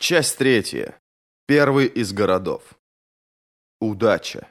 Часть третья. Первый из городов. Удача.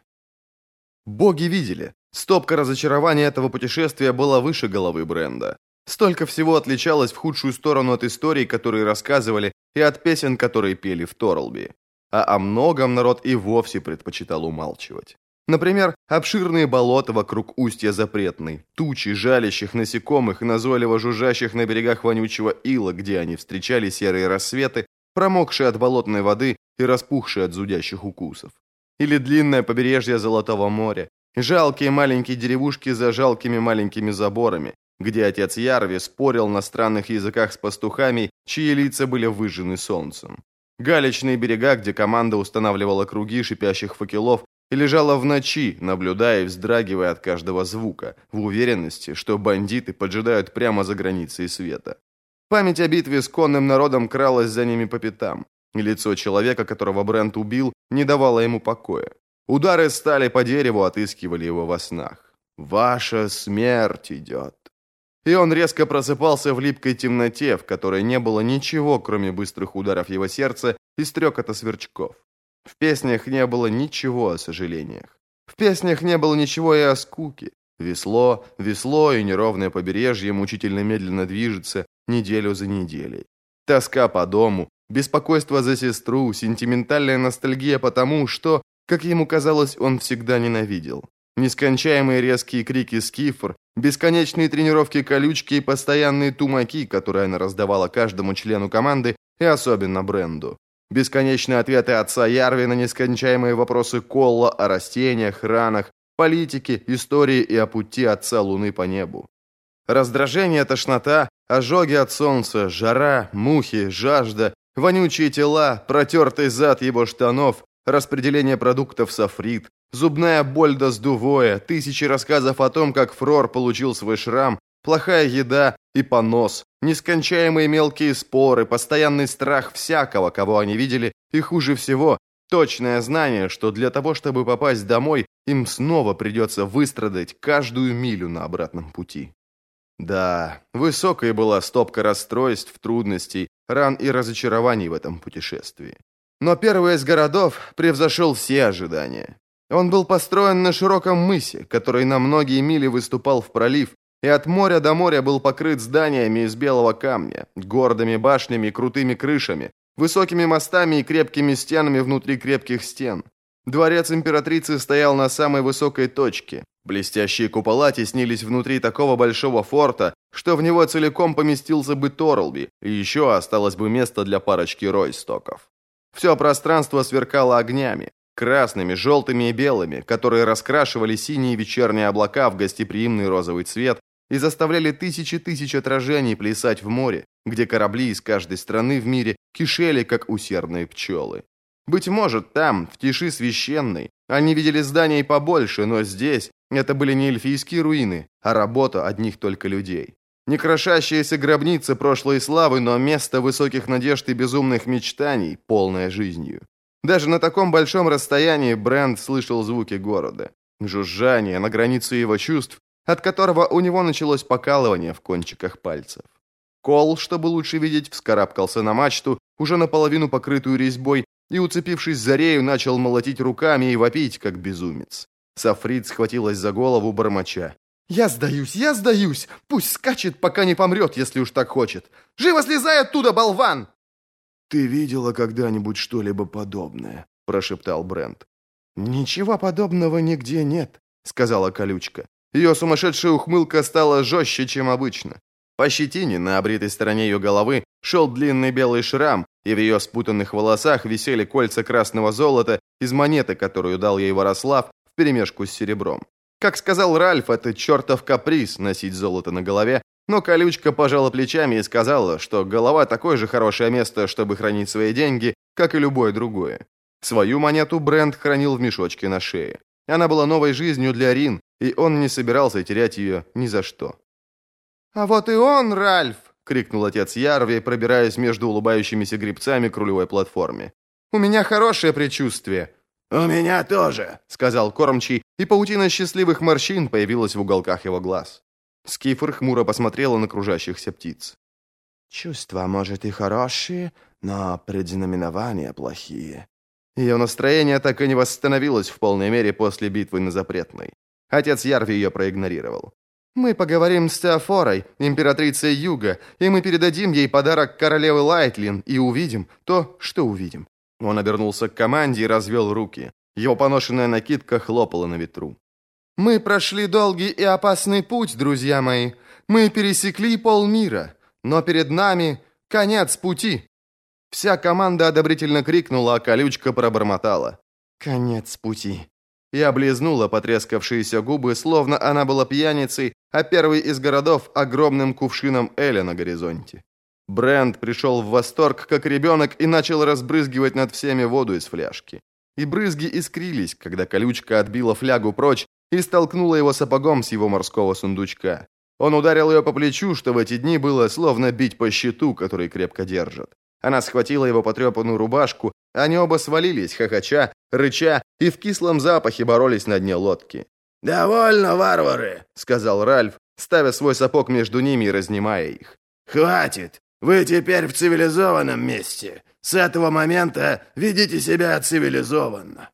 Боги видели. Стопка разочарований этого путешествия была выше головы Бренда. Столько всего отличалось в худшую сторону от историй, которые рассказывали, и от песен, которые пели в Торрелби. А о многом народ и вовсе предпочитал умалчивать. Например, обширные болота вокруг устья Запретной, тучи жалящих насекомых и назойливо жужжащих на берегах вонючего ила, где они встречали серые рассветы, промокшие от болотной воды и распухшие от зудящих укусов. Или длинное побережье Золотого моря, жалкие маленькие деревушки за жалкими маленькими заборами, где отец Ярви спорил на странных языках с пастухами, чьи лица были выжжены солнцем. Галечные берега, где команда устанавливала круги шипящих факелов и лежала в ночи, наблюдая и вздрагивая от каждого звука, в уверенности, что бандиты поджидают прямо за границей света. Память о битве с конным народом кралась за ними по пятам, и лицо человека, которого Брент убил, не давало ему покоя. Удары стали по дереву, отыскивали его во снах. «Ваша смерть идет». И он резко просыпался в липкой темноте, в которой не было ничего, кроме быстрых ударов его сердца и стрекота сверчков. В песнях не было ничего о сожалениях. В песнях не было ничего и о скуке. Весло, весло и неровное побережье мучительно медленно движется неделю за неделей. Тоска по дому, беспокойство за сестру, сентиментальная ностальгия по тому, что, как ему казалось, он всегда ненавидел. Нескончаемые резкие крики скифр, бесконечные тренировки колючки и постоянные тумаки, которые она раздавала каждому члену команды и особенно Бренду. Бесконечные ответы отца Ярви на нескончаемые вопросы Колла о растениях, ранах, политике, истории и о пути отца Луны по небу. Раздражение, тошнота, ожоги от солнца, жара, мухи, жажда, вонючие тела, протертый зад его штанов, распределение продуктов Сафрит, зубная боль до сдувоя, тысячи рассказов о том, как Фрор получил свой шрам, плохая еда и понос, нескончаемые мелкие споры, постоянный страх всякого, кого они видели, и хуже всего точное знание, что для того, чтобы попасть домой, им снова придется выстрадать каждую милю на обратном пути. Да, высокой была стопка расстройств, трудностей, ран и разочарований в этом путешествии. Но первый из городов превзошел все ожидания. Он был построен на широком мысе, который на многие мили выступал в пролив, и от моря до моря был покрыт зданиями из белого камня, гордыми башнями и крутыми крышами, высокими мостами и крепкими стенами внутри крепких стен. Дворец императрицы стоял на самой высокой точке. Блестящие купола теснились внутри такого большого форта, что в него целиком поместился бы Торрелби, и еще осталось бы место для парочки Ройстоков. Все пространство сверкало огнями, красными, желтыми и белыми, которые раскрашивали синие вечерние облака в гостеприимный розовый цвет и заставляли тысячи тысяч отражений плясать в море, где корабли из каждой страны в мире кишели, как усердные пчелы. Быть может, там, в тиши священной, они видели зданий побольше, но здесь это были не эльфийские руины, а работа одних только людей. Не крошащаяся гробница прошлой славы, но место высоких надежд и безумных мечтаний, полное жизнью. Даже на таком большом расстоянии Брент слышал звуки города. Жужжание на границе его чувств, от которого у него началось покалывание в кончиках пальцев. Кол, чтобы лучше видеть, вскарабкался на мачту, уже наполовину покрытую резьбой, и, уцепившись за рею, начал молотить руками и вопить, как безумец. Сафрит схватилась за голову, бормоча. «Я сдаюсь! Пусть скачет, пока не помрет, если уж так хочет! Живо слезай оттуда, болван!» «Ты видела когда-нибудь что-либо подобное?» – прошептал Брент. «Ничего подобного нигде нет», – сказала колючка. Ее сумасшедшая ухмылка стала жестче, чем обычно. По щетине на обритой стороне ее головы шел длинный белый шрам, и в ее спутанных волосах висели кольца красного золота из монеты, которую дал ей Ворослав вперемешку с серебром. Как сказал Ральф, это чертов каприз носить золото на голове, но колючка пожала плечами и сказала, что голова такое же хорошее место, чтобы хранить свои деньги, как и любое другое. Свою монету Брент хранил в мешочке на шее. Она была новой жизнью для Рин, и он не собирался терять ее ни за что. «А вот и он, Ральф!» — крикнул отец Ярви, пробираясь между улыбающимися гребцами к рулевой платформе. «У меня хорошее предчувствие». «У меня тоже», — сказал кормчий, и паутина счастливых морщин появилась в уголках его глаз. Скифр хмуро посмотрела на кружащихся птиц. «Чувства, может, и хорошие, Но предзнаменования плохие. Ее настроение так и не восстановилось в полной мере после битвы на Запретной. Отец Ярви ее проигнорировал. «Мы поговорим с Теофорой, императрицей Юга, и мы передадим ей подарок королевы Лайтлин и увидим то, что увидим». Он обернулся к команде и развел руки. Его поношенная накидка хлопала на ветру. «Мы прошли долгий и опасный путь, друзья мои. Мы пересекли полмира, но перед нами конец пути». Вся команда одобрительно крикнула, а колючка пробормотала: «Конец пути». И облизнула потрескавшиеся губы, словно она была пьяницей, а первый из городов — огромным кувшином эля на горизонте. Брент пришел в восторг, как ребенок, и начал разбрызгивать над всеми воду из фляжки. И брызги искрились, когда колючка отбила флягу прочь и столкнула его сапогом с его морского сундучка. Он ударил ее по плечу, что в эти дни было словно бить по щиту, который крепко держат. Она схватила его потрепанную рубашку, они оба свалились, хохоча, рыча, и в кислом запахе боролись на дне лодки. «Довольно, варвары!» — сказал Ральф, ставя свой сапог между ними и разнимая их. «Хватит! Вы теперь в цивилизованном месте. С этого момента ведите себя цивилизованно».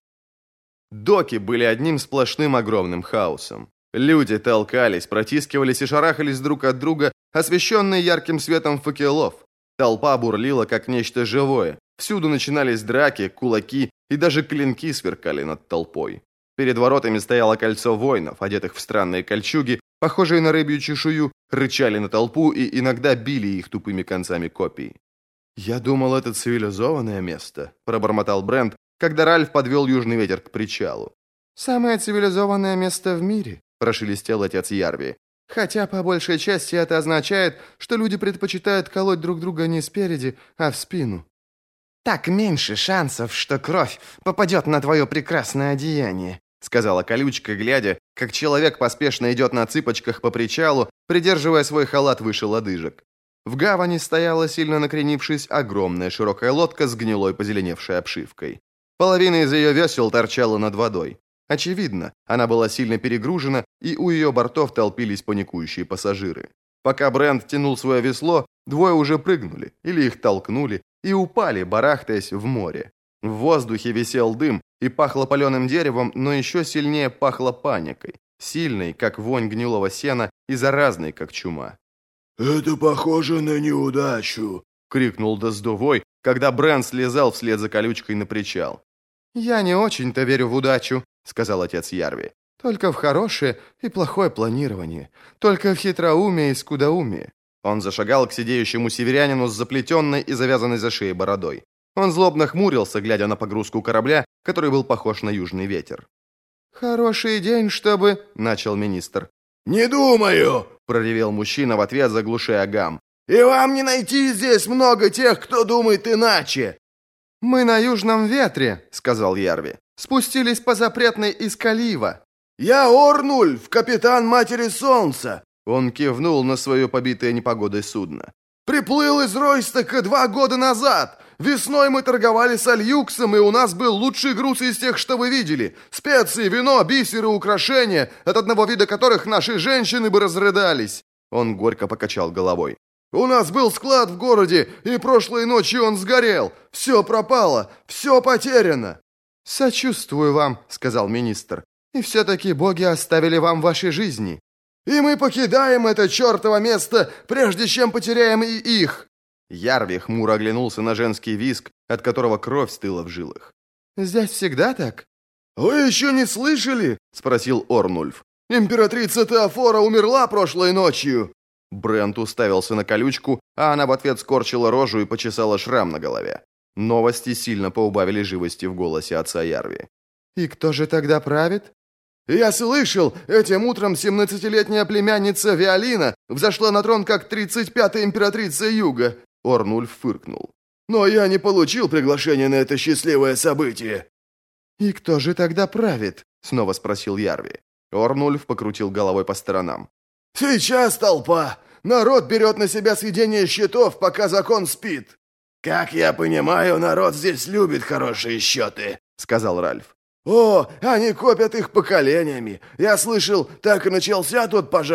Доки были одним сплошным огромным хаосом. Люди толкались, протискивались и шарахались друг от друга, освещенные ярким светом факелов. Толпа бурлила, как нечто живое. Всюду начинались драки, кулаки и даже клинки сверкали над толпой. Перед воротами стояло кольцо воинов, одетых в странные кольчуги, похожие на рыбью чешую, рычали на толпу и иногда били их тупыми концами копий. «Я думал, это цивилизованное место», — пробормотал Брент, когда Ральф подвел южный ветер к причалу. «Самое цивилизованное место в мире», — прошелестел отец Ярви. «Хотя по большей части это означает, что люди предпочитают колоть друг друга не спереди, а в спину». «Так меньше шансов, что кровь попадет на твое прекрасное одеяние», — сказала колючка, глядя, как человек поспешно идет на цыпочках по причалу, придерживая свой халат выше лодыжек. В гавани стояла, сильно накренившись, огромная широкая лодка с гнилой позеленевшей обшивкой. Половина из ее весел торчала над водой. Очевидно, она была сильно перегружена, и у ее бортов толпились паникующие пассажиры. Пока Брент тянул свое весло, двое уже прыгнули, или их толкнули, и упали, барахтаясь в море. В воздухе висел дым, и пахло паленым деревом, но еще сильнее пахло паникой, сильной, как вонь гнилого сена, и заразной, как чума. «Это похоже на неудачу!» — крикнул Доздувой, когда Брент слезал вслед за колючкой на причал. «Я не очень-то верю в удачу», — сказал отец Ярви. «Только в хорошее и плохое планирование. Только в хитроумие и скудоумие». Он зашагал к сидеющему северянину с заплетенной и завязанной за шеей бородой. Он злобно хмурился, глядя на погрузку корабля, который был похож на южный ветер. «Хороший день, чтобы...» — начал министр. «Не думаю!» — проревел мужчина в ответ, заглушая гам. «И вам не найти здесь много тех, кто думает иначе!» «Мы на южном ветре», — сказал Ярви. «Спустились по запретной из Калива». «Я Орнульф, капитан Матери Солнца!» Он кивнул на свое побитое непогодой судно. «Приплыл из Ройстока 2 года назад. Весной мы торговали с Альюксом, и у нас был лучший груз из тех, что вы видели. Специи, вино, бисеры, украшения, от одного вида которых наши женщины бы разрыдались». Он горько покачал головой. «У нас был склад в городе, и прошлой ночью он сгорел. Все пропало, все потеряно». «Сочувствую вам», — сказал министр. «И все-таки боги оставили вам ваши жизни». «И мы покидаем это чертово место, прежде чем потеряем и их». Ярви хмуро оглянулся на женский визг, от которого кровь стыла в жилах. «Здесь всегда так?» «Вы еще не слышали?» — спросил Орнульф. «Императрица Теофора умерла прошлой ночью». Брент уставился на колючку, а она в ответ скорчила рожу и почесала шрам на голове. Новости сильно поубавили живости в голосе отца Ярви. «И кто же тогда правит?» «Я слышал, этим утром 17-летняя племянница Виолина взошла на трон как 35-я императрица Юга», — Орнульф фыркнул. «Но я не получил приглашения на это счастливое событие». «И кто же тогда правит?» — снова спросил Ярви. Орнульф покрутил головой по сторонам. «Сейчас толпа! Народ берет на себя сведение счетов, пока закон спит!» «Как я понимаю, народ здесь любит хорошие счеты», — сказал Ральф. «О, они копят их поколениями. Я слышал, так и начался тот пожар.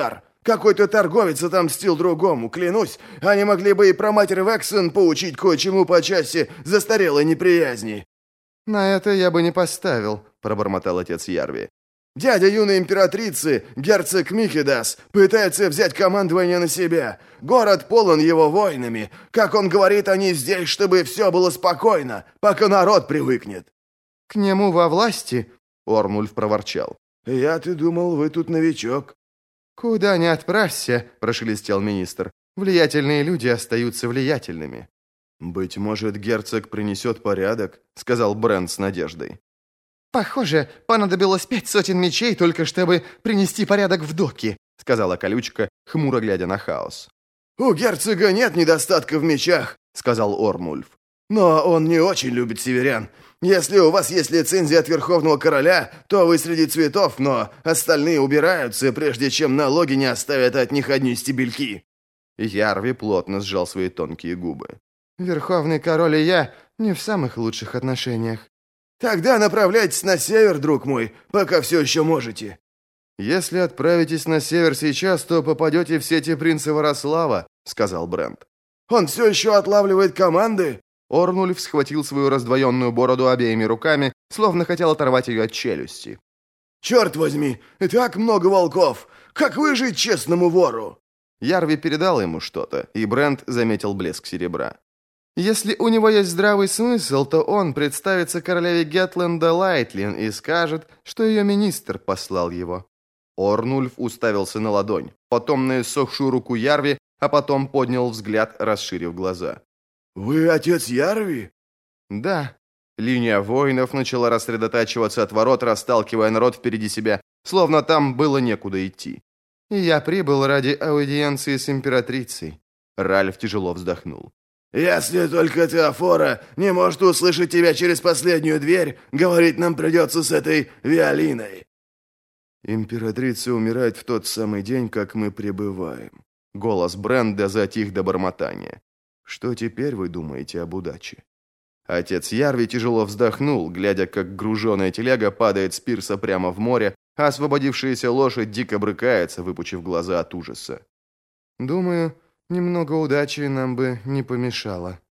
Какой-то торговец отомстил другому, клянусь. Они могли бы и про матерь Вексен поучить кое-чему по части застарелой неприязни». «На это я бы не поставил», — пробормотал отец Ярви. «Дядя юной императрицы, герцог Михидас, пытается взять командование на себя. Город полон его воинами. Как он говорит, они здесь, чтобы все было спокойно, пока народ привыкнет». «К нему во власти?» — Орнульф проворчал. «Я-то думал, вы тут новичок». «Куда ни отправься», — прошелестел министр, — «влиятельные люди остаются влиятельными». «Быть может, герцог принесет порядок», — сказал Брент с надеждой. «Похоже, понадобилось 5 сотен мечей, только чтобы принести порядок в доки», — сказала колючка, хмуро глядя на хаос. «У герцога нет недостатка в мечах», — сказал Орнульф. «Но он не очень любит северян. Если у вас есть лицензия от Верховного Короля, то вы среди цветов, но остальные убираются, прежде чем налоги не оставят от них одни стебельки». Ярви плотно сжал свои тонкие губы. «Верховный король и я не в самых лучших отношениях». «Тогда направляйтесь на север, друг мой, пока все еще можете». «Если отправитесь на север сейчас, то попадете в сети принца Ворослава», — сказал Брент. «Он все еще отлавливает команды?» Орнульф схватил свою раздвоенную бороду обеими руками, словно хотел оторвать ее от челюсти. «Черт возьми, и так много волков! Как выжить честному вору?» Ярви передал ему что-то, и Брент заметил блеск серебра. «Если у него есть здравый смысл, то он представится королеве Гетленда Лайтлин и скажет, что ее министр послал его». Орнульф уставился на ладонь, потом на иссохшую руку Ярви, а потом поднял взгляд, расширив глаза. «Вы отец Ярви?» «Да». Линия воинов начала рассредотачиваться от ворот, расталкивая народ впереди себя, словно там было некуда идти. «И я прибыл ради аудиенции с императрицей». Ральф тяжело вздохнул. «Если только Теофора не может услышать тебя через последнюю дверь, говорить нам придется с этой Виолиной». «Императрица умирает в тот самый день, как мы прибываем». Голос Бренда затих до бормотания. «Что теперь вы думаете об удаче?» Отец Ярви тяжело вздохнул, глядя, как груженая телега падает с пирса прямо в море, а освободившаяся лошадь дико брыкается, выпучив глаза от ужаса. «Думаю, немного удачи нам бы не помешало».